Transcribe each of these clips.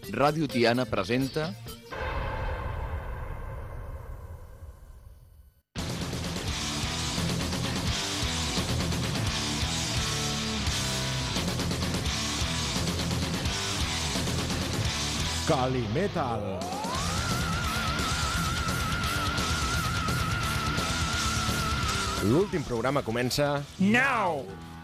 Ràdio Tiana presenta... Calimetal. L'últim programa comença... Now!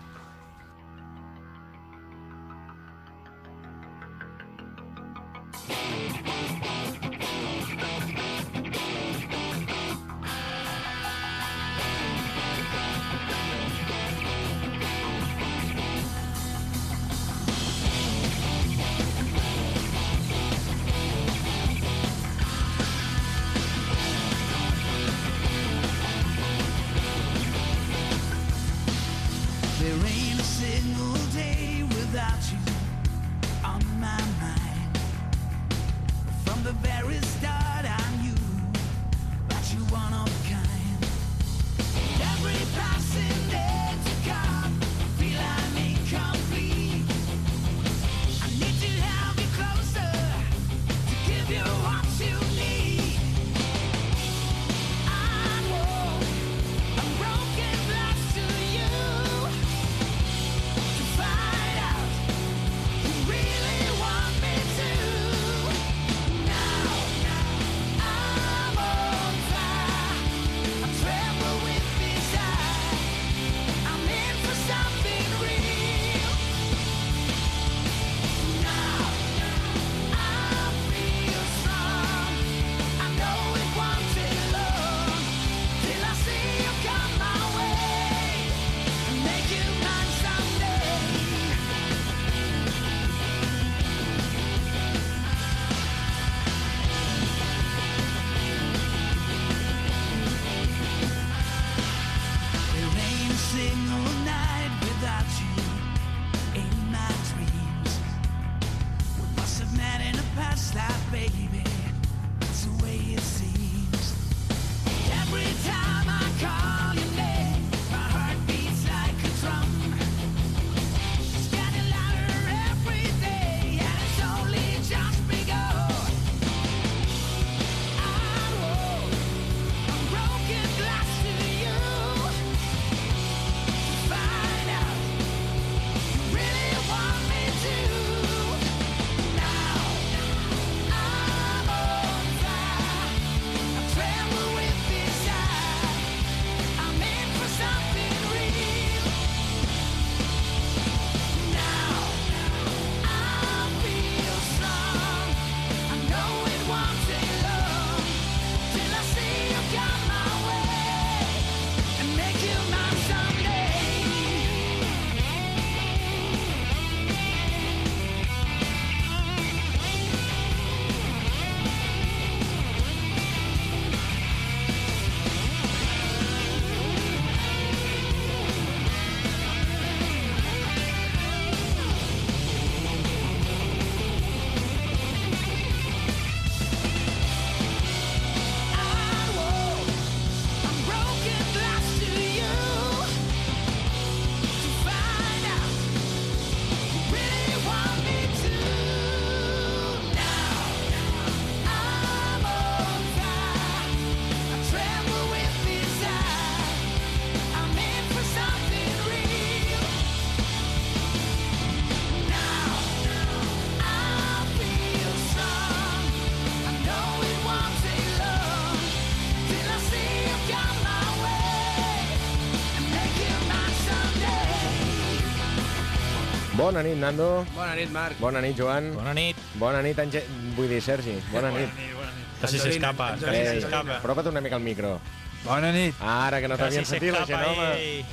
Bona nit, Nando. Bona nit, Marc. Bona nit, Joan. Bona nit. Bona nit, vull dir, Sergi. Bona nit. Casi s'escapa, casi s'escapa. Apropa't una mica al micro. Bona nit. Ara, que no t'havien sentit la gent, home.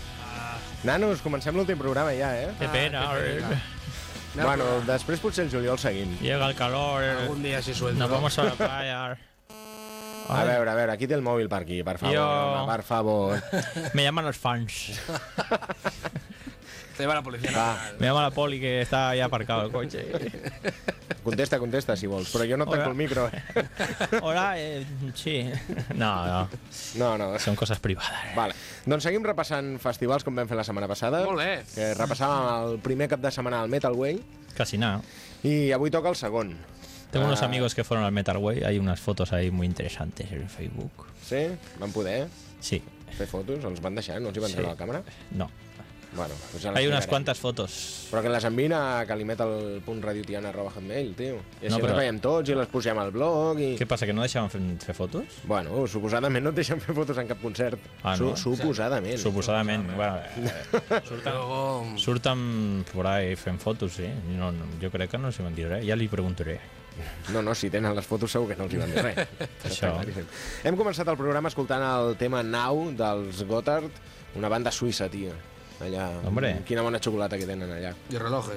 Nanos, comencem l'últim programa ja, eh? Qué pena. Bueno, després potser el juliol seguim. Llega el calor. Algun dia si suelto. Nos vamos a la playa. A veure, aquí té el mòbil per aquí, per favor, home, per favor. Me llaman los fans. Te lleva la policía nacional. Me llama la poli que está ahí aparcado el coche. Contesta, si vols, però jo no tanco el micro. Hola, sí. No. No. Són coses privades. Vale. Doncs seguim repassant festivals com vam fer la setmana passada. Molt bé. Que repassàvem el primer cap de setmana al Metal Way. Quasi nada. I avui toca el segon. Tengo unos amigos que fueron al Metal Way. Hay unas fotos ahí muy interesantes en Facebook. Sí? Van poder Sí. fer fotos? Els van deixar? No els hi van Sí. treure la càmera? No. Bueno, pues ja les Hay unas mirarem. cuantas fotos. Però que les enviïn a calimetal.radiotiana@hotmail, tio. I així No, però- les veiem tots i les posem al blog i... ¿Qué pasa? ¿Que no dejaban fer fotos? Bueno, suposadament no et deixen fer fotos en cap concert. Ah, no? Suposadament. Suposadamente. Bueno, Luego, surten por ahí fent fotos, sí. No, jo crec que no s'hi van dir res. Ja li preguntaré. No, si tenen les fotos segur que no els hi van dir res. Això. Està claríssim. Hem començat el programa escoltant el tema Now dels Gotthard, una banda suïssa, tio. Allà, Hombre. Quina bona xocolata que tenen allà. y relojes.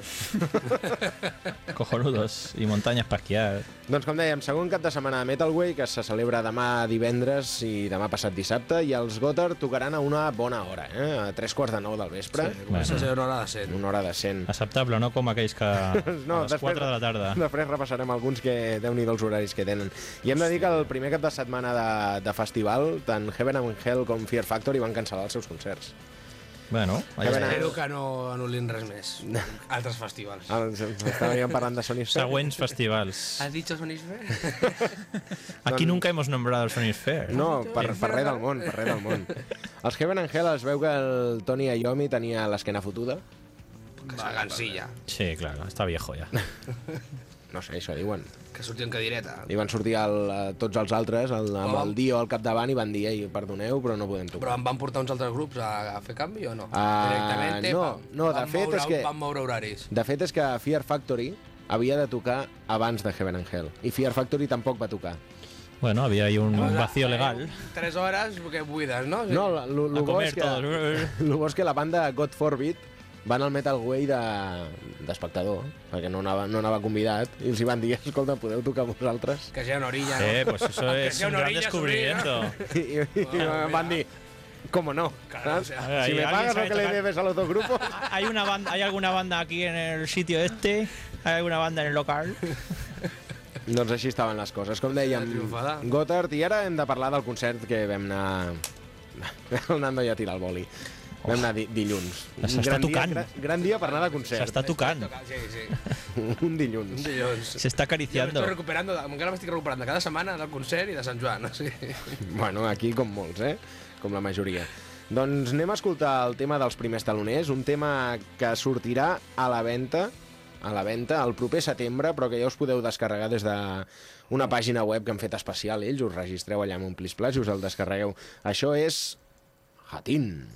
Cojonudos. I muntanyes per esquiar. Doncs com dèiem, segon cap de setmana de Metal Way, que se celebra demà divendres i demà passat dissabte, i els Gotthard tocaran a una bona hora, a 3:45 del vespre. Sí, comença a ser una hora de 100. Una hora decent. Acceptable, no com aquells que a les 4 de la tarda. Després repassarem alguns que déu-n'hi-do els horaris que tenen. I hem de dir que el primer cap de setmana de festival, tant Heaven and Hell com Fear Factory van cancel·lar els seus concerts. Bueno, allà Heaven and- Espero que no anul·lin res més. Altres festivals. Estàvem parlant de Sony Sphere. següents festivals. ¿Has dicho Sonisfer? Aquí nunca hemos nombrado el Sonic Fair. No, per res del món, per res del món. Els Heaven and Hell es veu que el Tony Iommi tenia l'esquena fotuda. Que s'agancilla. Sí, claro, está viejo ya. No sé, això diuen. Que surti en cadireta. I van sortir tots els altres, amb el Dio al capdavant, i van dir, ei, perdoneu, però no podem Però tocar. em van portar uns altres grups a fer canvi o no? Ah, no, de fet és que- Van moure horaris. De fet, és que Fear Factory havia de tocar abans de Heaven and Hell, i Fear Factory tampoc va tocar. Bueno, había ahí un vacío legal. 3 hores que buides, no? No, A lo bo comer és que, todos. lo bo és que la banda God Forbid van al Metal Way d'espectador, perquè no anava convidat, i els hi van dir, escolta, podeu tocar vosaltres? Que sea una orilla, ¿no? Pues eso Que es sea un una gran orilla descubrimiento. I em van dir, ¿cómo no? Claro, ¿Saps? o sea, A ver, si me ¿alguien pagas sabe lo que le tocar? debes a los dos grupos... ¿Hay una banda, hay alguna banda aquí en el sitio este? ¿Hay alguna banda en el local? Doncs així estaven les coses. Com dèiem, Triomfada. Gotthard, i ara hem de parlar del concert que vam anar... El Nando ja tira el boli. Vam anar dilluns. S'està tocant. Gran dia per anar de concert. S'està tocant. Sí, sí. Un dilluns. Un dilluns. Se está Jo acariciando. m'estic recuperando, encara m'estic recuperant de cada setmana del concert i de Sant Joan. Sí. Bueno, aquí com molts, com la majoria. Doncs anem a escoltar el tema dels primers taloners, un tema que sortirà a la venda el proper setembre, però que ja us podeu descarregar des d'una pàgina web que han fet especial ells, us registreu allà amb un plis-plas i us el descarregueu. Això és Hatin.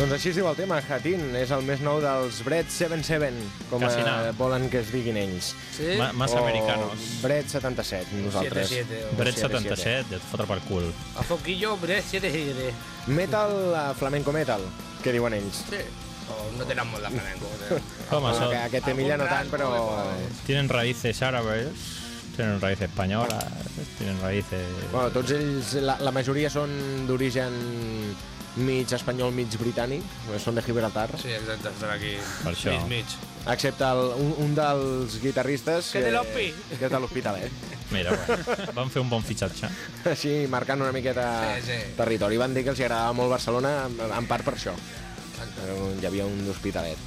Doncs així es diu el tema, Hatin. És el més nou dels Bread 77, com volen que es diguin ells. Sí? Más americanos. Bread 77, nosaltres. 7-7. Bret 77, et fotre per cul. A Foquillo, Bret 7-7. Metal, flamenco metal, que diuen ells. Sí. No tenen molt de flamenco. Home, Bueno, que aquest Emilia no tant, però... tienen raíces árabes, tienen raíces españolas, tienen raíces... Bueno, tots ells, la majoria són d'origen mig espanyol, mig britànic, són de Gibraltar, Sí, exacte, estan aquí. Per això. Mig. excepte un dels guitarristes Que té l'Hospi. que és de l'Hospitalet. Mira, bueno, van fer un bon fitxatge. Així, marcant una miqueta Sí. territori. Van dir que els agradava molt Barcelona, en part per això. Hi havia un d'Hospitalet.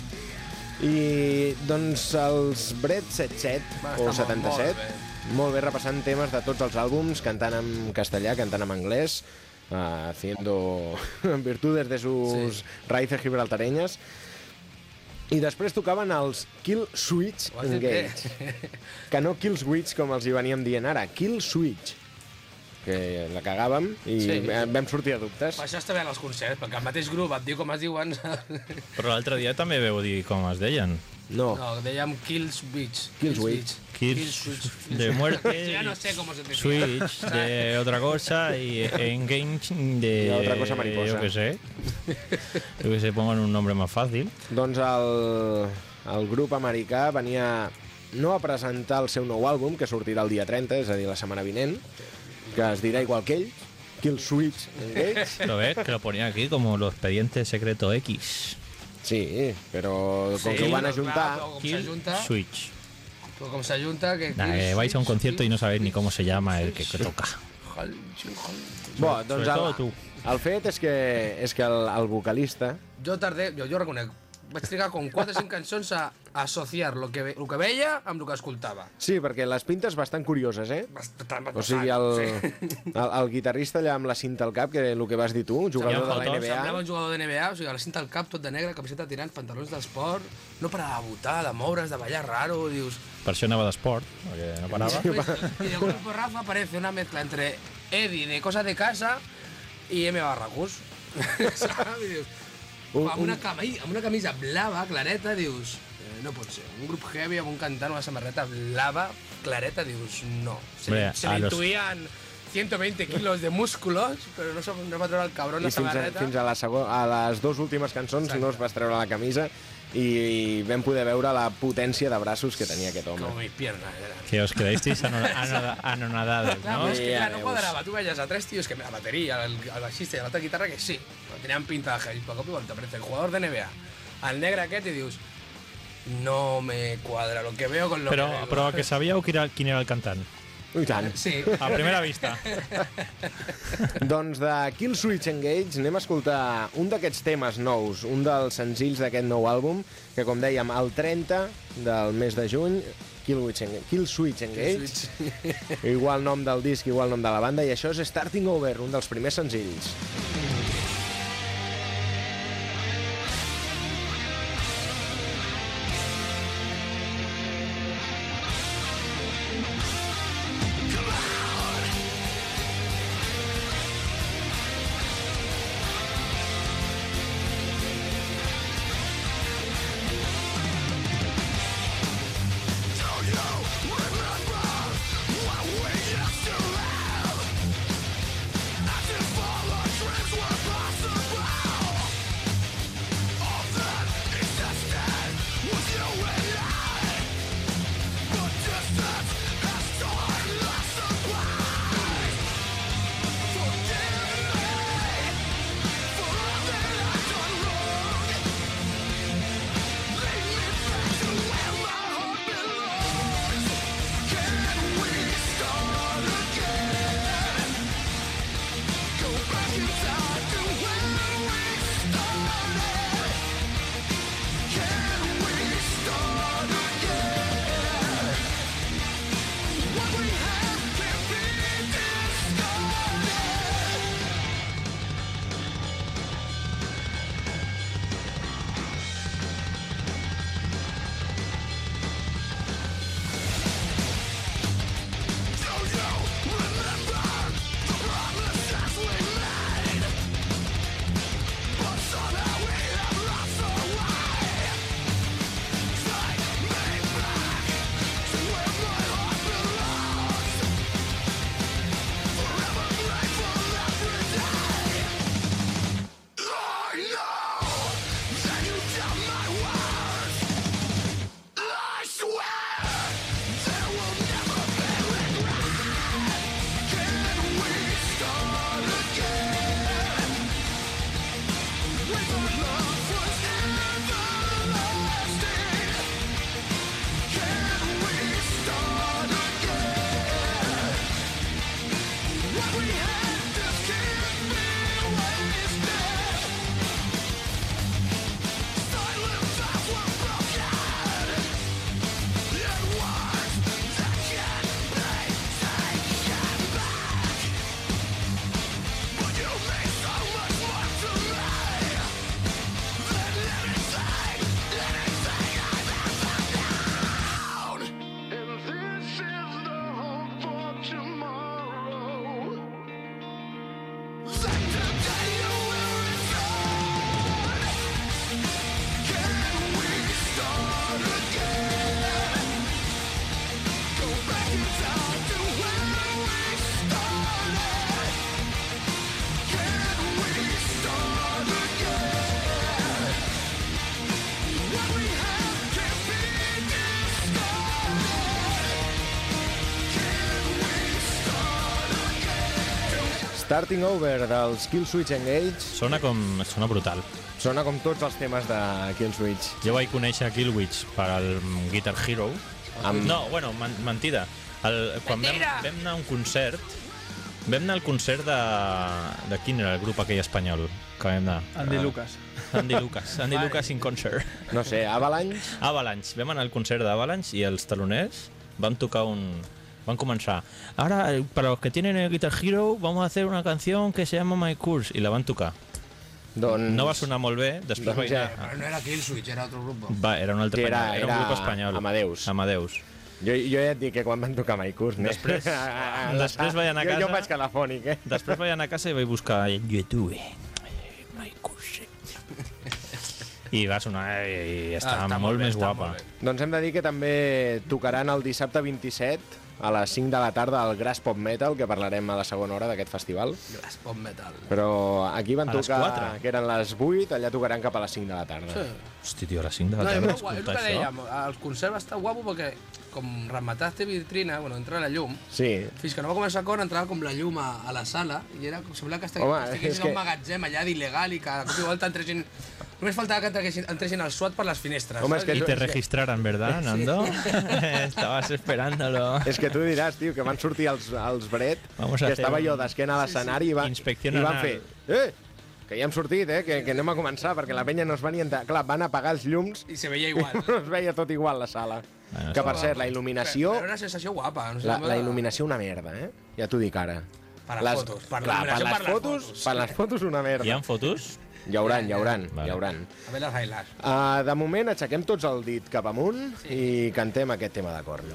I, doncs, els Bret 77, Va, o està 77, molt bé, repassant temes de tots els àlbums, cantant en castellà, cantant en anglès, haciendo virtudes de sus raíces gibraltareñas. I després tocaven els Kill Switch Ho has dit Engage. Que no Kill Switch, com els hi veníem dient ara, Kill Switch. Que la cagàvem i Sí. vam sortir a dubtes. Per això està bé en els concerts, perquè el mateix grup et diu com es diuen. Però l'altre dia també veu dir com es deien. No. No, dèiem Kill Switch. Kill Switch. Kills Switch. de muerte, Ya no sé cómo se decía. Switch de otra cosa y Engage de... De otra cosa mariposa. Yo qué sé. Yo que sé, pongan un nombre más fácil. Doncs el grup americà venia no a presentar el seu nou àlbum, que sortirà el dia 30, és a dir, la setmana vinent, que es dirà igual que ell, Kill Switch Engage. Lo ves, que lo ponía aquí como los expedientes secreto X. Sí, però com que ho van ajuntar... Com Kill s'ajunta, Switch. però com s'ajunta... Nah, que vais a un concierto y no sabéis ni cómo se llama el que toca. Bo, Sobre doncs todo tu. el fet és que el vocalista... Jo tardé, jo reconec, vaig trigar com 4 o 5 cançons a associar el que veia amb el que escoltava. Sí, perquè les pintes bastant curioses, eh? Bastant, O sigui, el guitarrista allà amb la cinta al cap, que el que vas dir tu, jugador de la fotos, NBA... Semblava un jugador de NBA, o sigui, la cinta al cap, tot de negre, camiseta tirant, pantalons d'esport, no parava de botar, de moure's, de ballar raro, dius... Per això anava d'esport, perquè no parava. Y de golpe Rafa aparece una mezcla entre Eddie de Cosas de Casa y M. Barracus. ¿Sabes? I dius, amb una camisa blava, clareta, dius... no pot ser. Un grup heavy amb un cantant, una samarreta blava, clareta, dius, no. Hombre, Se le intuían 120 kilos de músculos, però no va treure el cabrón I la samarreta. fins a les dues últimes cançons Exacte. no es va treure la camisa i vam poder veure la potència de braços que tenia aquest home. Como mis piernas. Que os quedasteis anonadados, Claro, ¿no? es que Ya no veus. cuadraba. Tú veías a tres tíos que la batería, al baixista y a la otra guitarra que sí, tenían pinta de heavy. Poco igual te aparece el jugador de NBA, al negre aquest i dius, no me cuadra lo que veo con lo Però, que veo. però que sabíeu quin era el cantant. I tant. Sí. A primera vista. Doncs de Kill Switch Engage anem a escoltar un d'aquests temes nous, un dels senzills d'aquest nou àlbum, que com dèiem, el 30 del mes de juny, Kill Switch Engage, igual nom del disc, igual nom de la banda, i això és Starting Over, un dels primers senzills. Dreams Starting Over dels Killswitch Engage Sona brutal. sona com tots els temes de Killswitch. Jo vaig conèixer Killswitch per al Guitar Hero. No, bueno, mentida. Quan vam anar a un concert, vam anar al concert de quin era el grup aquell espanyol que vam anar? Andy Lucas. Andy Lucas in concert. No sé, Avalanche? Avalanche. Vam anar al concert d'Avalanche i els taloners van tocar van comenzar. Ahora, para los que tienen el Guitar Hero, vamos a hacer una canción que se llama My Curse. I la van tocar. Doncs... No va sonar molt bé, després vaig anar... Però no era Killswitch, era otro grupo. Era un altre era un grup espanyol. Amadeus. Jo ja et dic que quan van tocar My Curse... Després vaig anar a casa... Jo vaig calafònic, eh? Després vaig anar a casa i vaig buscar a YouTube My Curse. I va sonar i està molt més guapa. Doncs hem de dir que també tocaran el dissabte 27 a les 5 de la tarda al Grass Pop Metal, que parlarem a la segona hora d'aquest festival. Grass Pop Metal. Però aquí van A les tocar, 4. que eren les 8, allà tocaran cap a les 5 de la tarda. Sí. Hosti, tio, a les 5 de la No, tarda és el escoltar que això. dèiem, el concert va estar guapo perquè com remataste vitrina, bueno, entra la llum, Sí. fins que no va començar a córrer entrava com la llum a la sala i era com sembla que estiguessin és a que- un magatzem allà d'il·legal i que de cop i volta entressin... Només faltava que entressin el SWAT per les finestres. Home, és que Y tu- te registraran, ¿verdad, Nando? Estabas esperándolo. És que tu diràs, tio, que van sortir els Bret, Vamos a que hacer estava un- jo d'esquena a l'escenari i van Inspección van anal. fer... Que ja hem sortit, que anem a començar, perquè la penya no es va ni entrar. Clar, van apagar els llums I se veia igual. no es veia tot igual la sala. Bueno, Que, per cert, la il·luminació... Era una sensació guapa. No sé, La il·luminació una merda, Ja t'ho dic ara. Per les fotos. Per Clar, per il·luminació, les fotos, per les fotos una merda. Hi ha fotos? Hi hauran. Vale. Hi hauran. A veure les highlights. De moment, aixequem tots el dit cap amunt i cantem aquest tema de corno.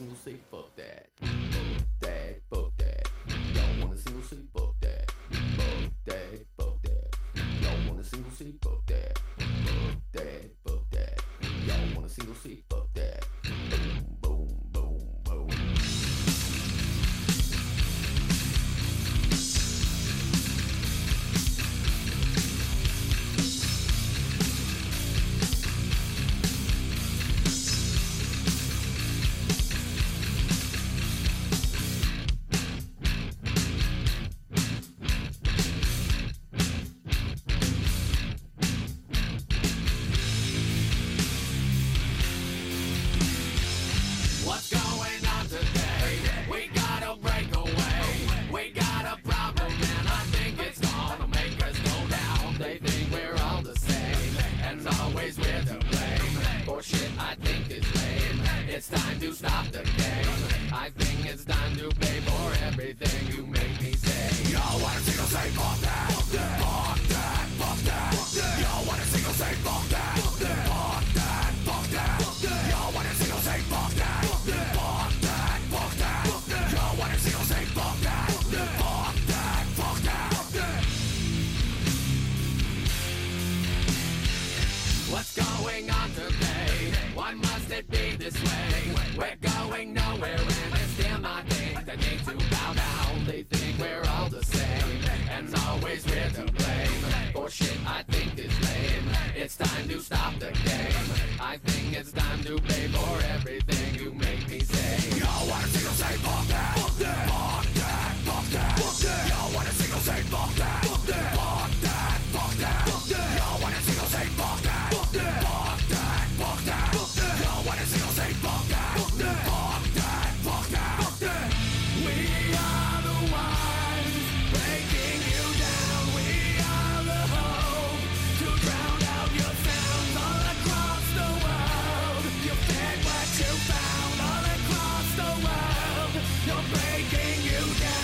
What's going on today? Why must it be this way? We're going nowhere and it's still not things that need to bow down. They think we're all the same and always we're to blame. For shit I think is lame. It's time to stop the game. I think it's time to pay for everything you make me say. Yo, wanna single say fuck that. Fuck that. Fuck that. Fuck that. Fuck that. Yo, wanna single say fuck that. Fuck that. Fuck that. Fuck that. Fuck that. Yo, wanna single say fuck that. Fuck that. Fuck that. Fuck that. Fuck that. Yo, wanna single say fuck that. Fuck that. Fuck that. Fuck that. Fuck that. We are the ones breaking you down. We are the hope to drown out your sounds all across the world. You fed what you found all across the world. You're breaking you down.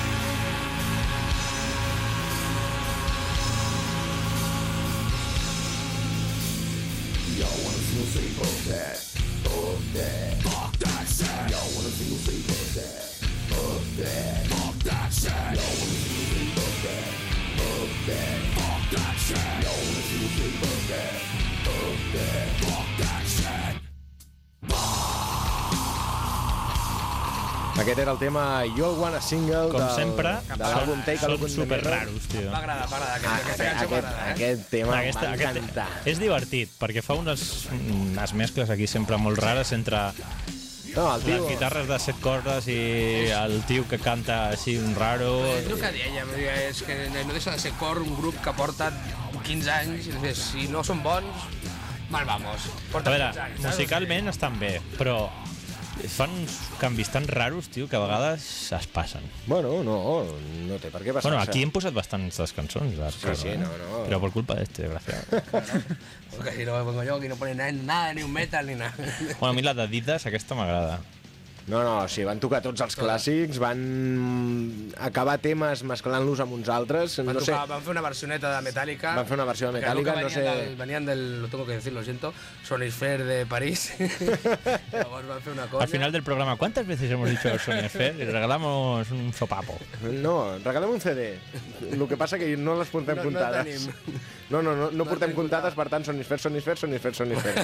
Y'all wanna single say fuck that. Fuck that. Fuck that shit. Y'all wanna single say fuck that. Fuck that. Fuck that shit. Y'all wanna single say fuck that. Fuck that. Fuck that shit. Y'all wanna single say fuck that. Fuck that. Fuck that shit. Aquest era el tema You'll Want a Single Com sempre, de l'àlbum Take a Look són in the super Mirror. raros, tio. M'agrada, aquesta cançó m'agrada, Aquest tema m'ha encantat. És divertit, perquè fa unes mescles aquí sempre molt rares entre No, el tio... Les guitarres de 7 cordes i el tio que canta així un raro... És el que deia, és que no deixa de ser cor un grup que porta 15 anys i si no són bons, mal vamos. A veure, musicalment estan bé, però fan uns canvis tan raros, tio, que a vegades es passen. Bueno, no té per què passar-se. Bueno, aquí hem posat bastantes cançons. Sí, no. Però per culpa d'este, desgraciado. Porque si no me pongo yo, aquí no pone nada, ni un metal, ni nada. Bueno, a mi la d'Adidas, aquesta m'agrada. No, sí, van tocar tots els clàssics, van acabar temes mesclant-los amb uns altres. Van fer una versioneta de Metallica. Van fer una versió de Metallica, no sé... Venían del, lo tengo que decir, lo siento, Sonisphere de París. Llavors van fer una conya. Al final del programa, ¿cuántas veces hemos dicho Sonisphere? Y regalamos un sopapo. No, regalem un CD. El que passa que no les portem comptades. No portem comptades, per tant, Sonisphere.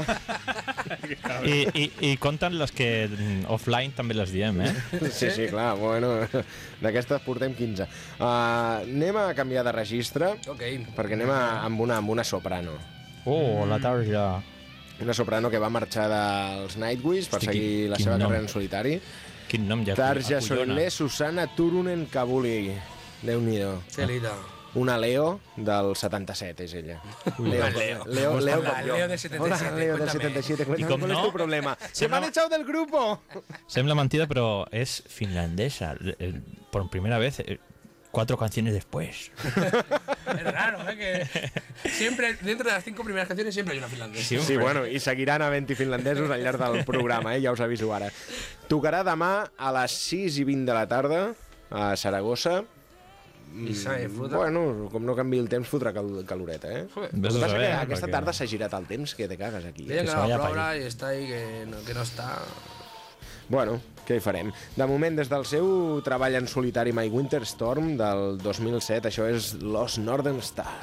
I compten les que offline també les diem, eh? Sí, clar, bueno, d'aquestes portem 15. Anem a canviar de registre, perquè anem amb una soprano. Oh, la Tarja. Una soprano que va marxar dels Nightwish per seguir la seva carrera en solitari. Quin nom ja Tarja Soler Susana Turunen Kabuli. Déu-n'hi-do. Celita. Una Leo del 77, és ella. Leo de 77. Hola, Leo del 77. I com ¿Cuál es no? tu problema? ¡Se me han echado del grupo! Sembla mentida, però és finlandesa. Por primera vez, 4 canciones después. Es raro, ¿eh? Que siempre, dentro de las 5 primeras canciones, siempre hay una finlandesa. Sí, bueno, i seguiran havent-hi finlandesos al llarg del programa, ja us aviso ara. Tocarà demà a les 6:20 de la tarda a Saragossa. Bueno, com no canvi el temps, fotrà caloreta, eh? El que passa que aquesta tarda s'ha girat el temps, que te cagues aquí. Deien que no ploure i està ahí, que no està... Bueno, què hi farem? De moment, des del seu treball en solitari My Winter Storm del 2007, això és Lost Northern Star.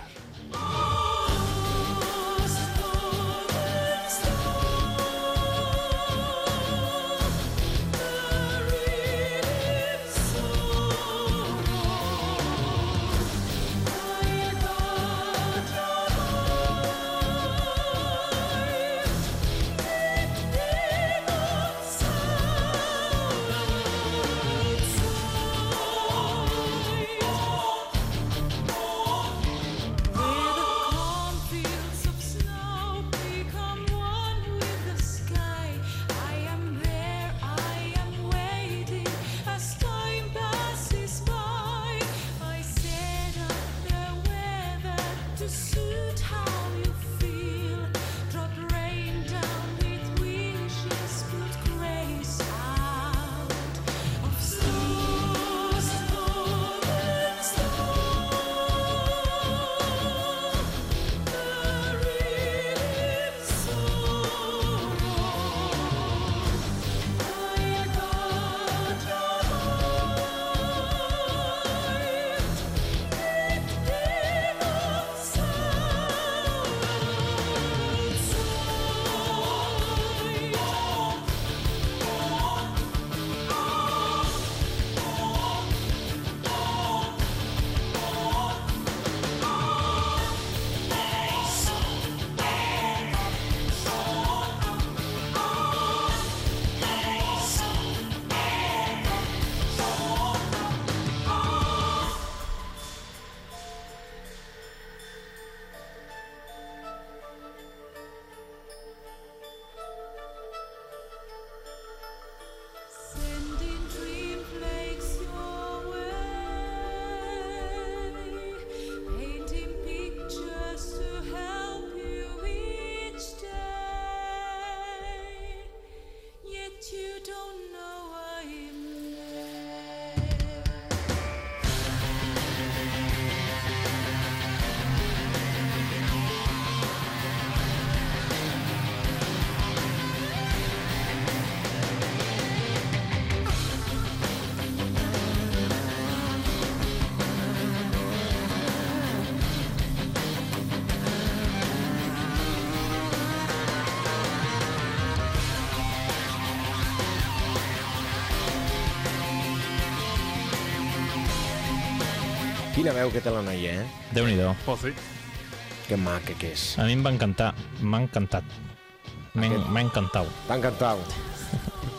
Quina veu que té la noia, eh? Déu-n'hi-do. Oh, sí. Que maca que és. A mi em va encantar. M'ha encantat. M'ha encantat. T'ha encantat.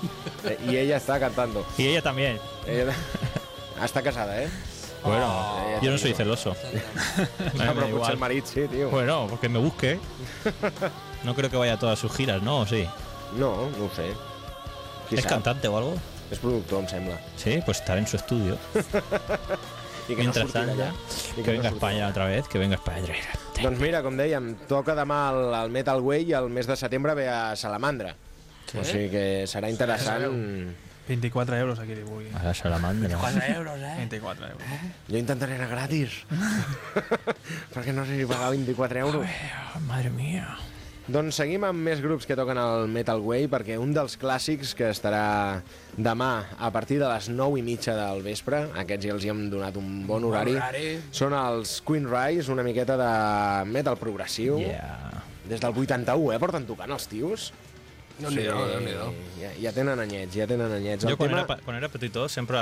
Y ella está cantando. Y ella también. Ella... Està casada, Bueno, yo no soy celoso. No, però igual. potser el marit sí, tio. Bueno, porque me busque. No creo que vaya a todas sus giras, ¿no? ¿O sí? No, no ho sé. Qui ¿Es sap? cantante o algo? És productor, em sembla. Sí, pues estará en su estudio. I que Mientras no surti tanto, d'allà. I que venga a no surti España otra vez, que venga a España otra vez. Doncs mira, com dèiem, toca demà el Metal Way i el mes de setembre ve a Salamandra. Sí? O sigui que serà interessant. 24 euros aquí li vulgui. A la salamandra. 4 euros, 24 euros. Jo intentaré anar gratis. Perquè no sé si pagar 24 euros. Madre mía. Doncs seguim amb més grups que toquen el Metal Way, perquè un dels clàssics que estarà demà a partir de les 9:30 del vespre, aquests ja els hi hem donat un bon horari, són els Queen Rise, una miqueta de metal progressiu. Yeah. Des del 81, porten tocant els tios. Déu-n'hi-do. Ja tenen anyets, ja tenen anyets. Jo quan era petitó sempre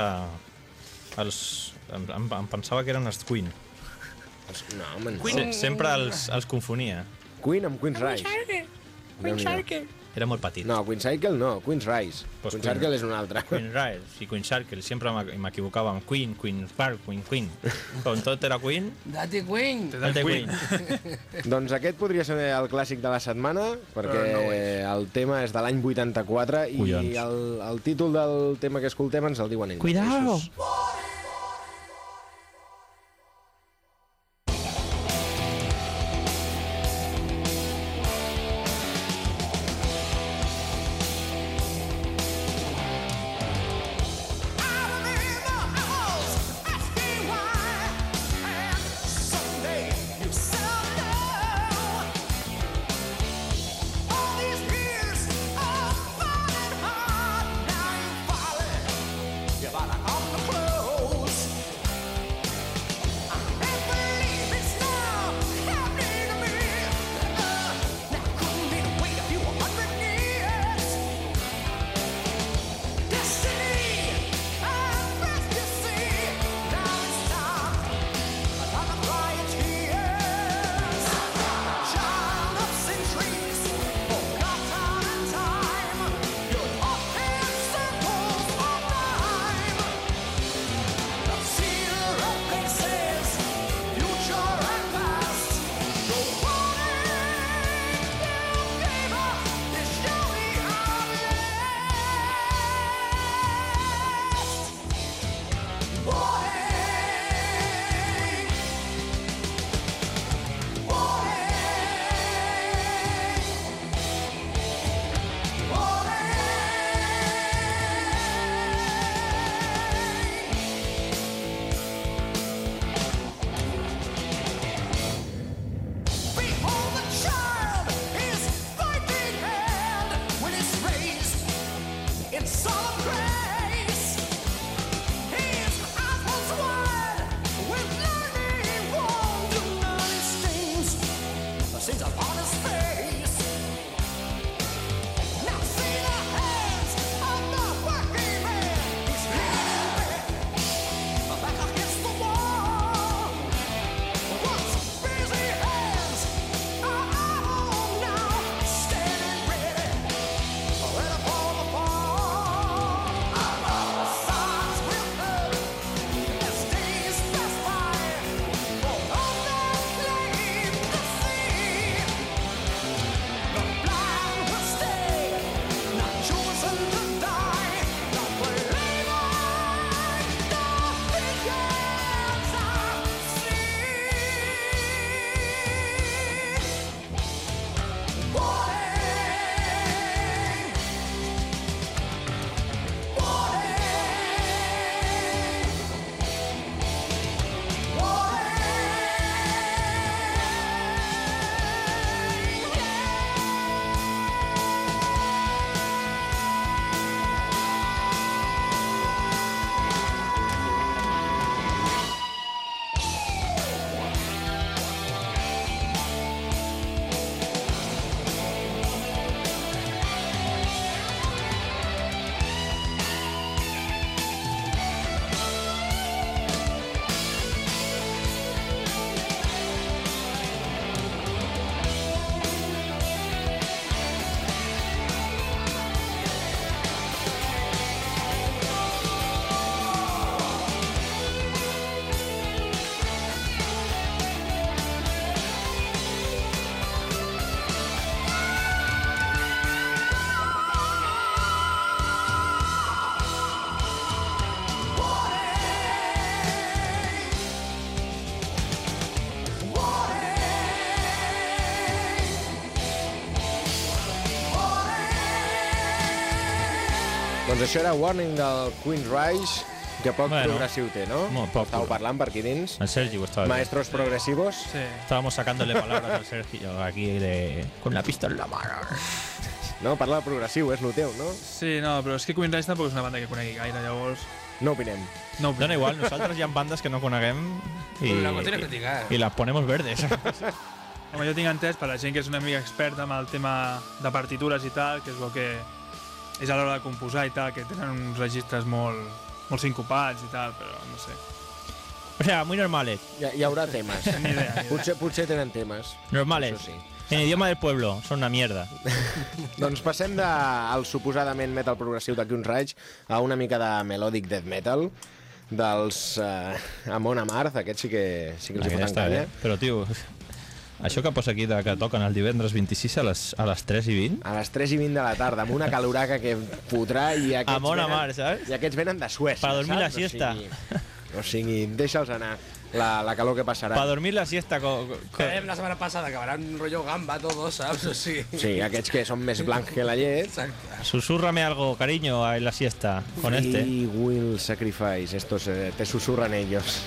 em pensava que eren els Queen. No, home, no. Sempre els confonia. Queen amb Queen's Rise. Déu-n'hi-do. Era molt petit. No, Queen's Cycle no, Queen's Rise. Pues Queen's Queen. Circle és un altre. Queen Rise i Queen Circle, sempre m'equivocava amb Queen, Queen Park, Queen. Com tot era Queen, Date Queen. Date Queen. Doncs aquest podria ser el clàssic de la setmana, perquè el tema és de l'any 84 i Collons. el títol del tema que escoltem ens el diuen ells. Cuidado! mateixos. You're like off the club. Doncs això era Warning del Queen's Rise, que poc progressiu té, ¿no? Molt poc. Estàu parlant per aquí dins. El Sergi ho estaba viendo. Maestros progresivos. Sí. Estábamos sacándole palabras al Sergio aquí con la pistola en la mano. No, parla de progressiu, és el teu, no? Sí, no, però és que Queen Rise tampoc és una banda que conegui gaire, llavors... No opinem. No, Dona igual, nosaltres hi ha bandes que no coneguem La qüestió és criticar. i les ponemos verdes. home, jo tinc entès per la gent que és una mica experta amb el tema de partitures i tal, que és el que és a l'hora de composar i tal, que tenen uns registres molt sincopats i tal, però no sé. O sea, muy normales. Hi haurà temes. Ni idea. Potser tenen temes. Normales. Això sí. En idioma del pueblo, son una mierda. Doncs passem al suposadament metal progressiu de Queen's Rise a una mica de melodic death metal dels Amon Amarth, aquests sí que els hi foten canya. Però, tio, això que posa aquí que toquen el divendres 26 a les 3:20... A les 3:20 de la tarda, amb una caloraca que fotrà i aquests Amon Amarth, saps? I aquests venen de Suècia, Para dormir la saps? siesta. O sigui, deixa'ls anar la calor que passarà. Para dormir la siesta. La setmana passada acabaran rollo gamba todos, saps? O sigui... Sí, aquests que són més blancs que la llet. Exacte. Susúrrame algo, cariño, en la siesta, con este. Free Will Sacrifice, estos te susurran ellos.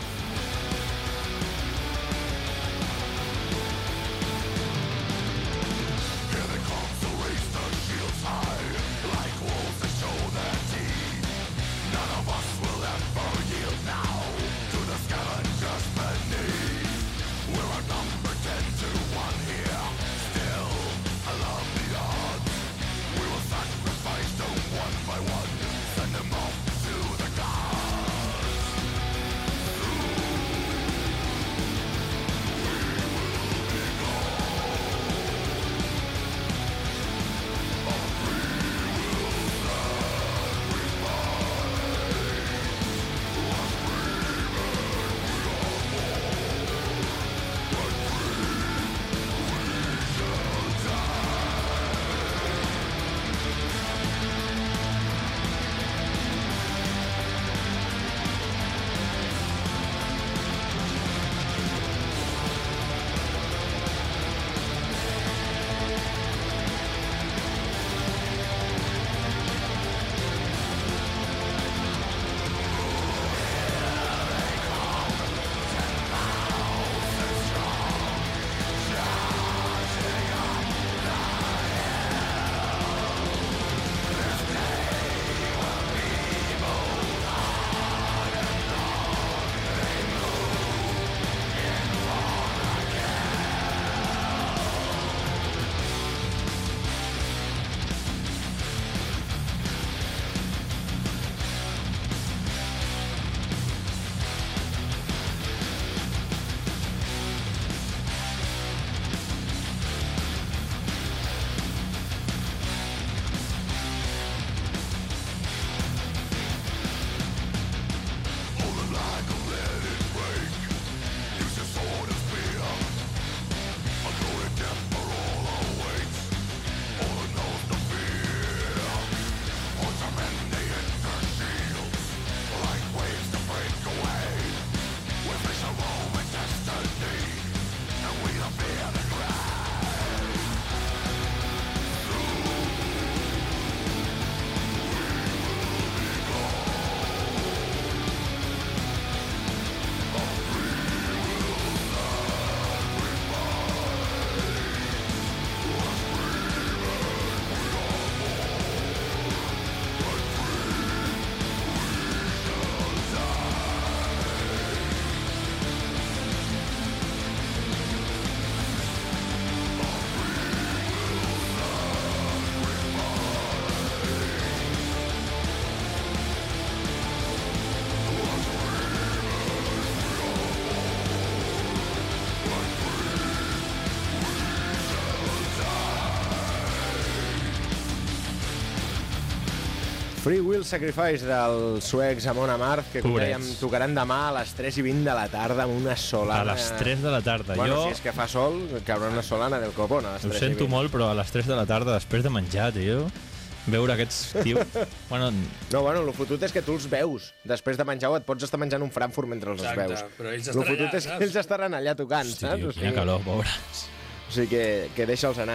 Free Will Sacrifice dels suecs Amon Amarth, que com dèiem, tocaran demà a les 3:20 de la tarda amb una solana. A les 3 de la tarda. Bueno, jo... si és que fa sol, caurà una solana del copón a les 3:20. Ho sento molt, però a les 3 de la tarda, després de menjar, tio, veure aquests tios... Bueno... No, bueno, el fotut és que tu els veus. Després de menjar et pots estar menjant un Frankfurt mentre els veus. Però ells El estaran fotut allà, és que ells estaran allà tocant, Hosti, saps? tio, quina calor, pobres. O sigui que deixa'ls anar.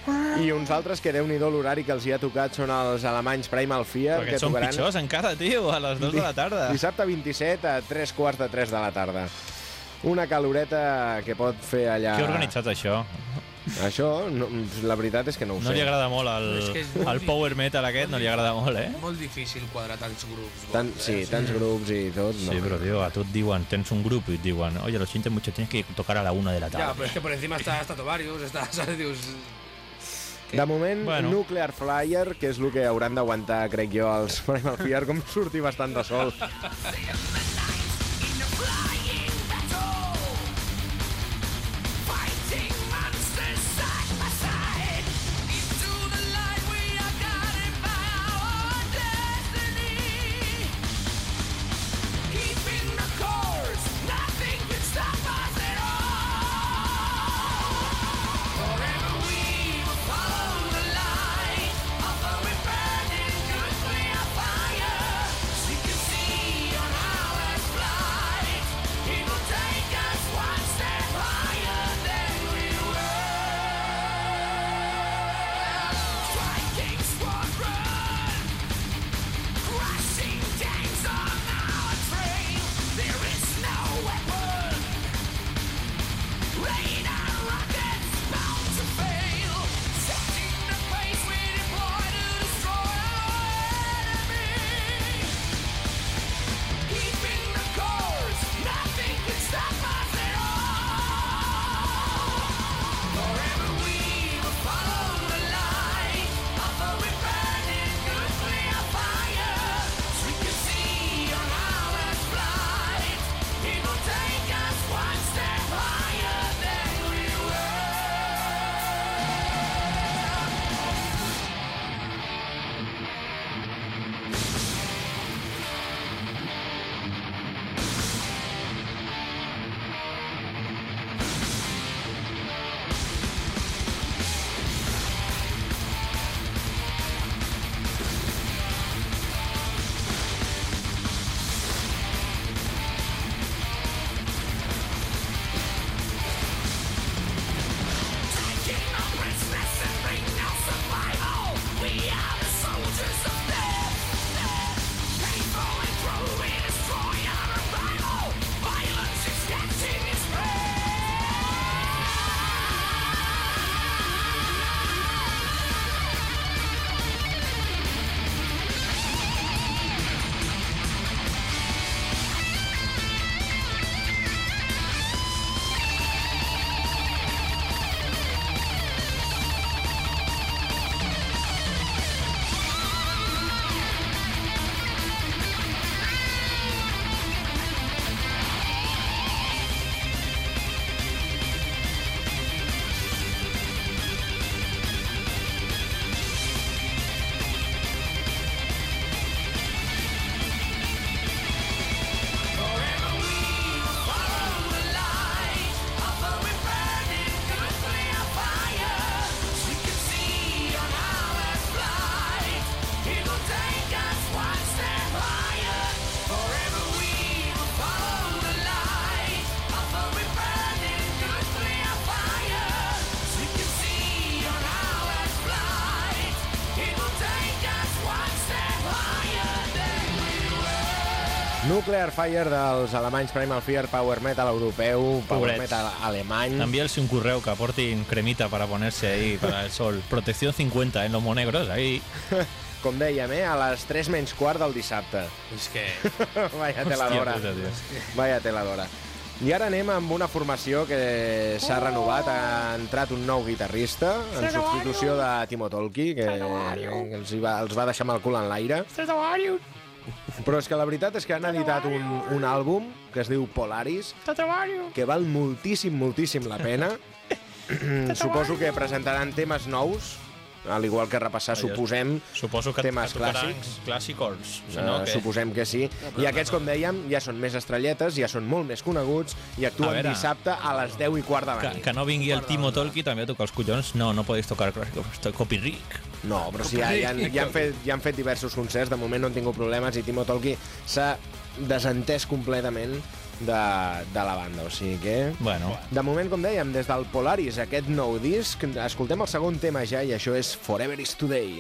I uns altres que Déu-n'hi-do l'horari que els hi ha tocat són els alemanys Primal Fear, Perquè que són tocaran pitjors encara, tio, a les 2 de la tarda. dissabte 27 a 3:15 de la tarda. Una caloreta que pot fer allà... Qui ha organitzat això? Això, no, la veritat és que no ho sé. No li agrada molt És que és molt al power metal aquest, no li agrada molt, Molt difícil quadrar tants grups. Tants grups i tot. No. Sí, pero tío, a tu et diuen, tens un grup i et diuen, oye, lo siento mucho, tienes que tocar a la 1 de la tarde. Ya, pero es que por encima está Tovarius, ¿sabes? Dius... De moment, Bueno. Nuclear Flyer, que és el que hauran d'aguantar, crec jo, els Primal Fear, com sortir bastant de sol. Nuclear Fire dels alemanys Primal Fear, power metal europeu, power Pobrets. metal alemany. Envíales un correo que aporten cremita para ponerse ahí para el sol. Protección 50 en lomos negros, ahí. Com dèiem, a les 3 menys quart del dissabte. És que... Vaya tela d'hora. puta, tio. Vaya tela d'hora. I ara anem amb una formació que s'ha renovat, ha entrat un nou guitarrista en substitució de Timo Tolkki, que els va deixar amb el cul en l'aire. Però és que la veritat és que han editat un àlbum que es diu Polaris, que val moltíssim, moltíssim la pena. Suposo que presentaran temes nous, al igual que repassar, suposem, Suposo que temes tocaran clàssics. clàssicos. Si no, que... Suposem que sí. I aquests, com dèiem, ja són més estrelletes, ja són molt més coneguts i actuen A veure, dissabte a les 10:15 de la nit. Que no vingui el Timo Tolkki també a tocar els collons. No, no podeu tocar clàssicos. Estoy copyright. No, però sí, ja han fet diversos concerts, de moment no han tingut problemes i Timo Tolkki s'ha desentès completament de la banda, o sigui que... Bueno. De moment, com dèiem, des del Polaris, aquest nou disc, escoltem el segon tema ja, i això és Forever is Today.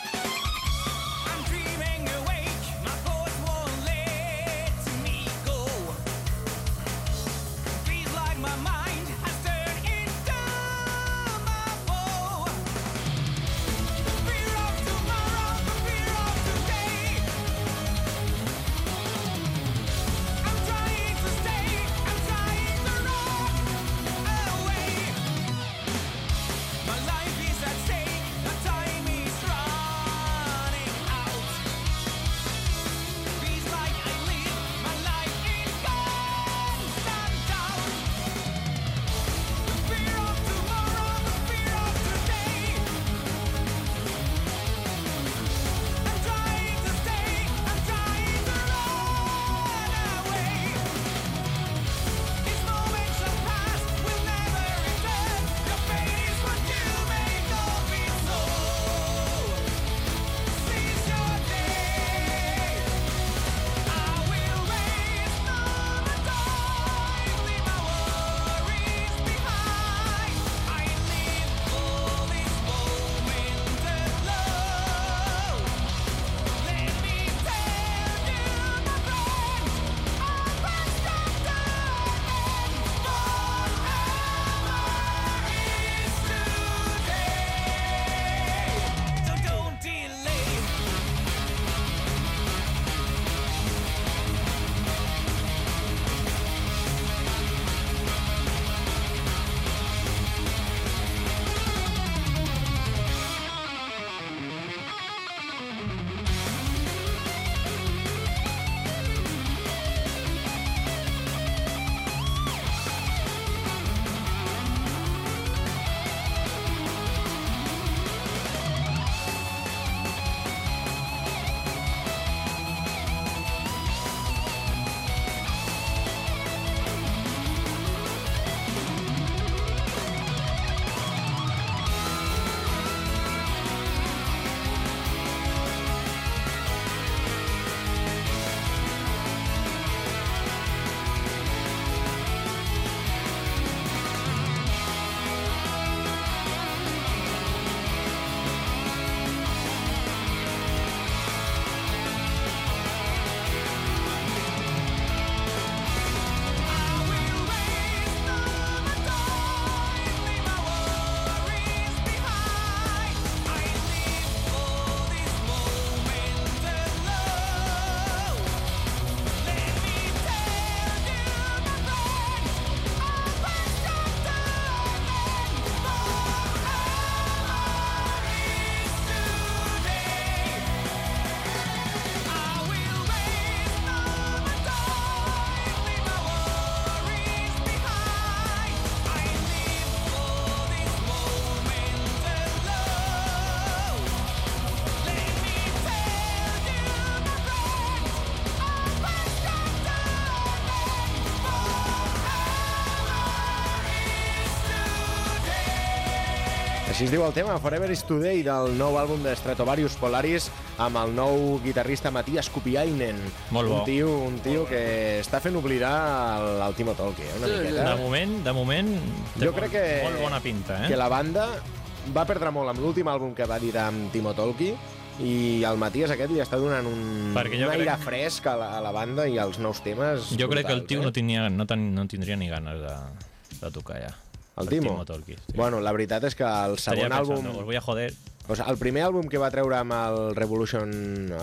Així es diu el tema, Forever is Today, del nou àlbum de Stratovarius Polaris, amb el nou guitarrista Matias Kupiainen. Molt bo. Un tio que està fent oblidar el Timo Tolkki, una miqueta. De moment té jo crec que, molt bona pinta. Que la banda va perdre molt amb l'últim àlbum que va editar amb Timo Tolkki, i el Matias aquest li està donant un aire fresc a la banda i als nous temes. Jo crec que el tio no tindria ni ganes de tocar ja. El Timo? Tolkki, sí. Bueno, la veritat és que el segon àlbum... Os voy a joder. O sigui, el primer àlbum que va treure amb el Revolution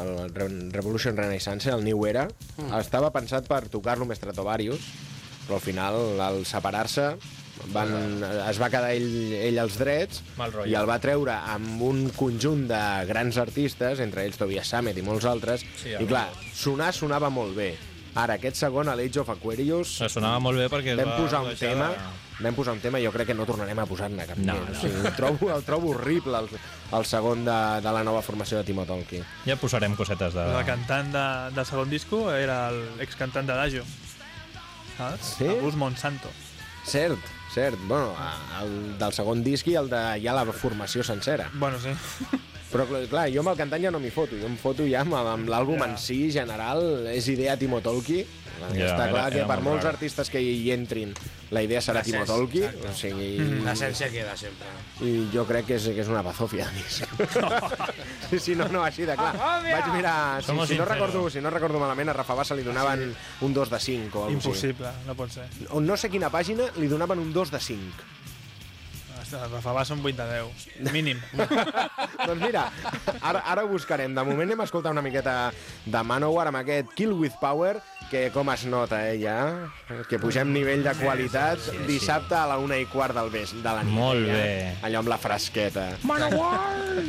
Renaissance, el New Era, estava pensat per tocar-lo amb Stratovarius, però al final, al separar-se, es va quedar ell els drets i el va treure amb un conjunt de grans artistes, entre ells Tobias Sammet i molts altres, i clar, sonava molt bé. Ara, aquest segon, l'Age of Aquarius... Sonava molt bé perquè... Vam posar un tema i jo crec que no tornarem a posar-ne cap dia. O sigui, el trobo horrible, el segon de la nova formació de Timo Tolkki. Ja posarem cosetes de... El cantant del segon disco era l'excantant d'Adagio, saps? Sí? El Gus Monsanto. Cert. Bueno, el del segon disc i el de ja la formació sencera. Bueno, sí. Però clar, jo amb el cantant ja no m'hi foto, jo em foto ja amb l'àlbum en si, general, és idea Timo Tolkki. Està clar que per molts artistes que hi entrin la idea serà Timo Tolkki, o sigui... L'essència queda sempre. I jo crec que és una bazofia de disc. Si no, així de clar. Vaig mirar... Si no recordo malament, a Rafa Bassa li donaven un 2 de 5 o alguna cosa així. Impossible, no pot ser. No sé quina pàgina li donaven un 2 de 5. Rafa Bassa un 8 de 10, mínim. Doncs mira, ara ho buscarem. De moment anem a escoltar una miqueta de Manowar amb aquest Kill With Power, que com es nota, ja, que pugem nivell de qualitat dissabte a la 1:15 de la nit. Molt bé. Allò amb la fresqueta. Manowar!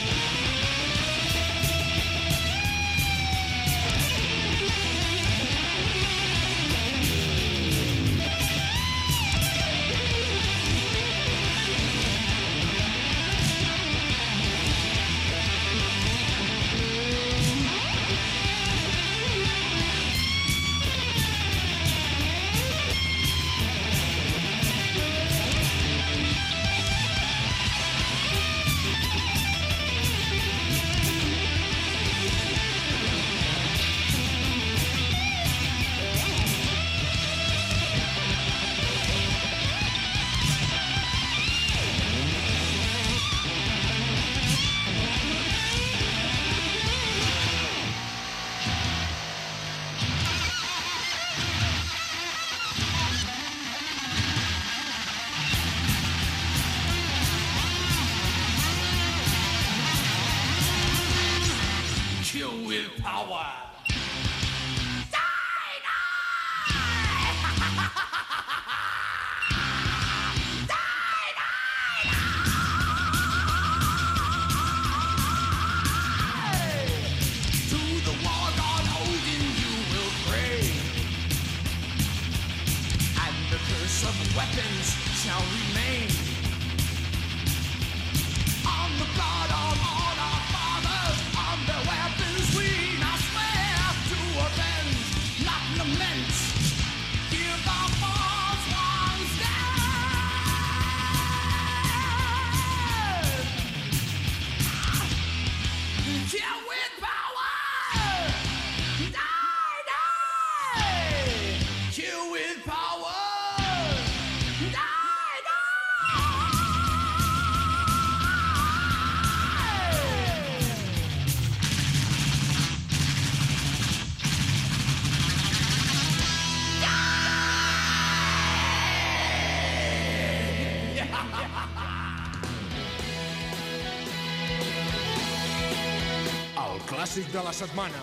Clàssic de la setmana.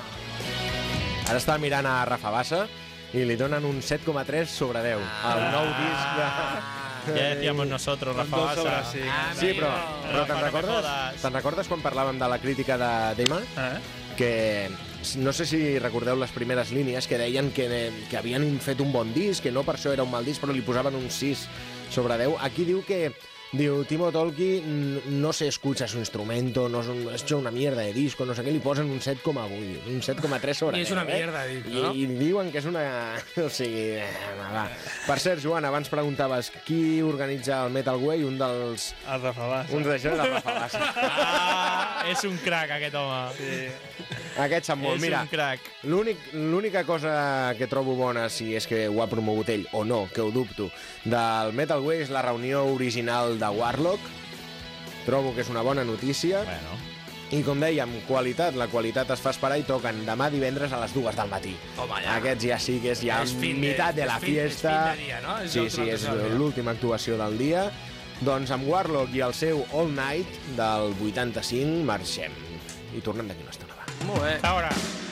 Ara estava mirant a Rafa Bassa i li donen un 7,3 sobre 10. El nou disc de... Ja decíamos nosotros, Rafa Bassa. Sí, però te'n recordes quan parlàvem de la crítica de Dema? Que no sé si recordeu les primeres línies que deien que havien fet un bon disc, que no per això era un mal disc, però li posaven un 6 sobre 10. Aquí diu que Timo Tolkki no se escucha su instrumento, no es hecho una mierda de disco, no sé què, li posen un 7,8, un 7,3 sobre 10. I és una mierda de disco, no? I diuen que és una... O sigui, va. Per cert, Joan, abans preguntaves qui organitza el Metal Way, un dels... El Rafa Bassa. Un d'això és el Rafa Bassa. És un crac, aquest home. Sí. Aquest sap molt. Mira, és un crac. L'única cosa que trobo bona, si és que ho ha promogut ell o no, que ho dubto, del Metal Way és la reunió original de Warlock. Trobo que és una bona notícia. Bueno. I com dèiem, qualitat. La qualitat es fa esperar i toquen demà divendres a les 2 del matí. Toma, ja. Aquests ja sí que és ja mitad de la fiesta. És fin de dia, no? Sí, és l'última actuació del dia. Doncs amb Warlock i el seu All Night del 85 marxem. I tornem d'aquí una estona. Molt bé. Ahora.